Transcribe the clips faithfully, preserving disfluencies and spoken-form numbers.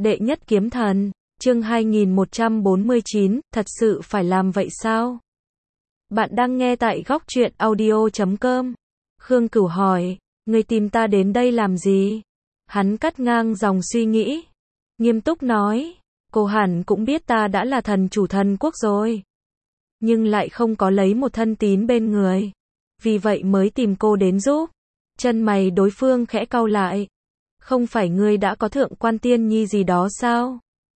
Đệ nhất kiếm thần, chương hai nghìn một trăm bốn mươi chín, thật sự phải làm vậy sao? Bạn đang nghe tại góc truyện audio chấm com. Khương Cửu hỏi, người tìm ta đến đây làm gì? Hắn cắt ngang dòng suy nghĩ, nghiêm túc nói, cô hẳn cũng biết ta đã là thần chủ thần quốc rồi. Nhưng lại không có lấy một thân tín bên người. Vì vậy mới tìm cô đến giúp. Chân mày đối phương khẽ cau lại. Không phải ngươi đã có thượng quan tiên nhi gì đó sao?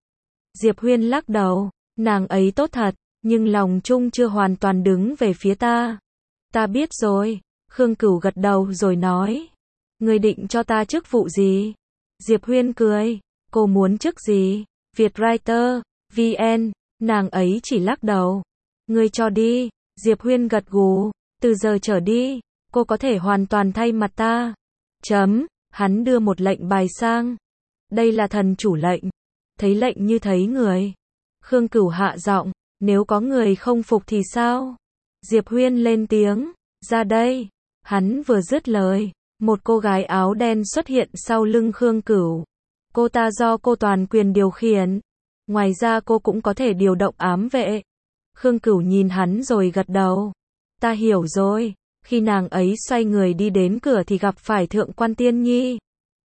Diệp Huyên lắc đầu, nàng ấy tốt thật, nhưng lòng chung chưa hoàn toàn đứng về phía ta. Ta biết rồi, Khương Cửu gật đầu rồi nói. Ngươi định cho ta chức vụ gì? Diệp Huyên cười, cô muốn chức gì? Vietwriter, vê en, nàng ấy chỉ lắc đầu. Ngươi cho đi, Diệp Huyên gật gù, từ giờ trở đi, cô có thể hoàn toàn thay mặt ta. Chấm. Hắn đưa một lệnh bài sang. Đây là thần chủ lệnh. Thấy lệnh như thấy người. Khương Cửu hạ giọng, nếu có người không phục thì sao? Diệp Huyên lên tiếng, ra đây. Hắn vừa dứt lời, một cô gái áo đen xuất hiện sau lưng Khương Cửu. Cô ta do cô toàn quyền điều khiển. Ngoài ra cô cũng có thể điều động ám vệ. Khương Cửu nhìn hắn rồi gật đầu. Ta hiểu rồi. Khi nàng ấy xoay người đi đến cửa thì gặp phải thượng quan tiên nhi.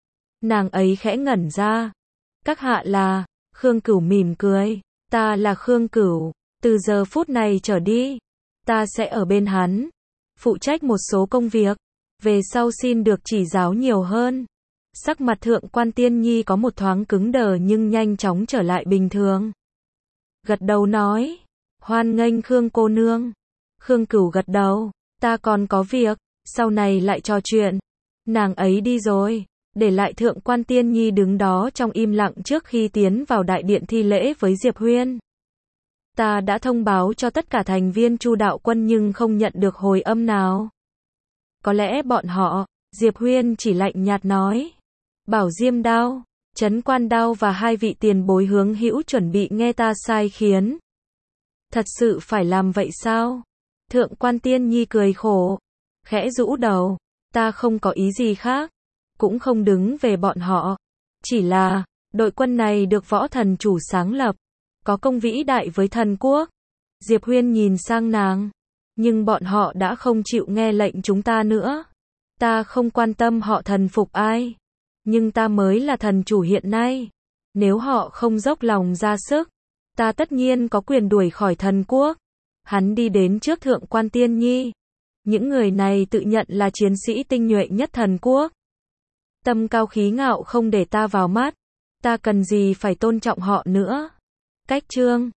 Nàng ấy khẽ ngẩn ra. Các hạ là, Khương Cửu mỉm cười. Ta là Khương Cửu, từ giờ phút này trở đi, ta sẽ ở bên hắn, phụ trách một số công việc, về sau xin được chỉ giáo nhiều hơn. Sắc mặt thượng quan tiên nhi có một thoáng cứng đờ nhưng nhanh chóng trở lại bình thường. Gật đầu nói, hoan nghênh Khương cô nương. Khương Cửu gật đầu. Ta còn có việc, sau này lại trò chuyện. Nàng ấy đi rồi, để lại thượng quan tiên nhi đứng đó trong im lặng trước khi tiến vào đại điện thi lễ với Diệp Huyên. Ta đã thông báo cho tất cả thành viên Chu đạo quân nhưng không nhận được hồi âm nào. Có lẽ bọn họ, Diệp Huyên chỉ lạnh nhạt nói. Bảo Diêm Đao, Trấn Quan Đao và hai vị tiền bối hướng hữu chuẩn bị nghe ta sai khiến. Thật sự phải làm vậy sao? Thượng quan tiên nhi cười khổ, khẽ rũ đầu, ta không có ý gì khác, cũng không đứng về bọn họ, chỉ là, đội quân này được võ thần chủ sáng lập, có công vĩ đại với thần quốc. Diệp Huyên nhìn sang nàng, nhưng bọn họ đã không chịu nghe lệnh chúng ta nữa. Ta không quan tâm họ thần phục ai, nhưng ta mới là thần chủ hiện nay. Nếu họ không dốc lòng ra sức, ta tất nhiên có quyền đuổi khỏi thần quốc. Hắn đi đến trước thượng quan tiên nhi. Những người này tự nhận là chiến sĩ tinh nhuệ nhất thần quốc. Tâm cao khí ngạo không để ta vào mắt. Ta cần gì phải tôn trọng họ nữa. Cách chương